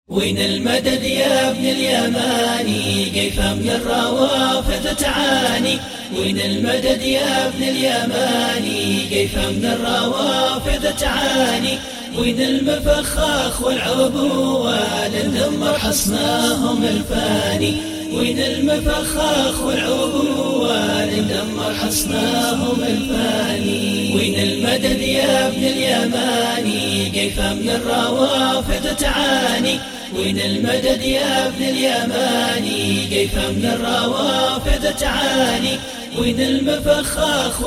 وين المدد يا ابن اليماني؟ كيف من الروافد تعاني؟ وين المدد يا ابن اليماني؟ كيف من الروافد تعاني؟ وين المفخاخ والعبوة لندمر حصناهم الفاني؟ وين المفخاخ والعبوة لندمر حصناهم الفاني؟ وين المدد يا ابن اليماني؟ كيف من الروافد تعاني؟ وين المدد يا ابن اليماني؟ كيف من الروافد تعاني؟ وين المفخاخ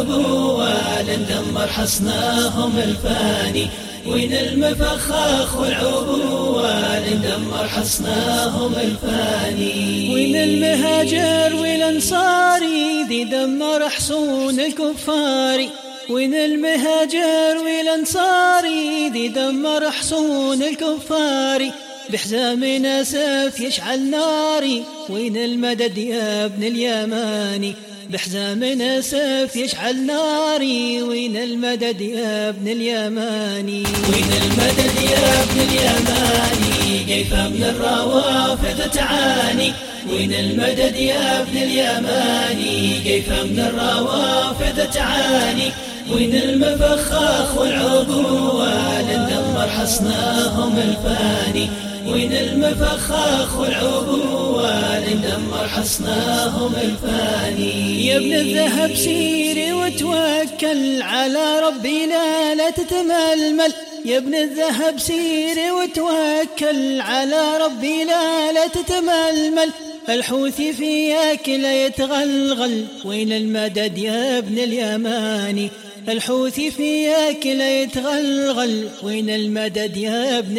والعبوة لندمر حصناهم الفاني؟ وين المفخاخ والعبوة لندمر حصناهم الفاني؟ وين المهاجر والانصاري ذي دمر حصون الكفار؟ وين المهاجر والانصاري ذي دمر حصون الكفار؟ بحزام سيف يشعل ناري. وين المدد يا ابن اليماني؟ بحزام سيف يشعل ناري. وين المدد يا ابن اليماني؟ وين المدد يا ابن اليماني؟ كيف من الروافد تعاني؟ وين المدد يا ابن اليماني؟ كيف من الروافد تعاني؟ وين المفخاخ والعبوة لندمر حصناهم الفاني؟ وين المفخاخ والعبوة لندمر حصناهم الفاني؟ يا ابن الذهب سيري وتوكل على ربي لا تتململ. يا ابن الذهب سيري وتوكل على ربي لا تتململ. الحوثي فيك لا يتغلغل. وين المدد يا ابن اليماني؟ الحوثي فيك لا يتغلغل. وين المدد يا ابن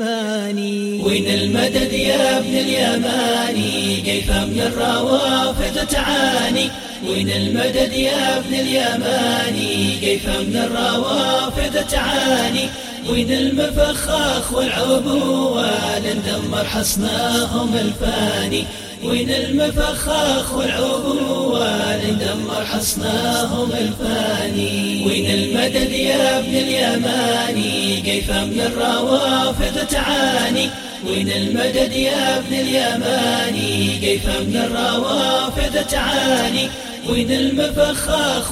اليماني؟ وين المدد يا ابن اليماني؟ كيف من الروافد تعاني؟ وين المدد يا ابن اليماني؟ كيف من الروافد تعاني؟ وين المفخاخ والعبوة لندمر حصناهم الفاني؟ وين المفخاخ والعبوة لندمر حصناهم الفاني؟ وين المدد يا ابن اليماني؟ كيف من الروافد تعاني؟ وين المدد يا ابن اليماني؟ كيف من الروافد تعاني؟ وين المفخاخ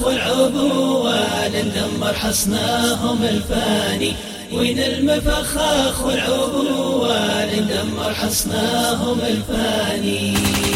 والعبوة لندمر حصناهم الفاني؟ وين المفخاخ والعبوة لندمر حصناهم الفاني؟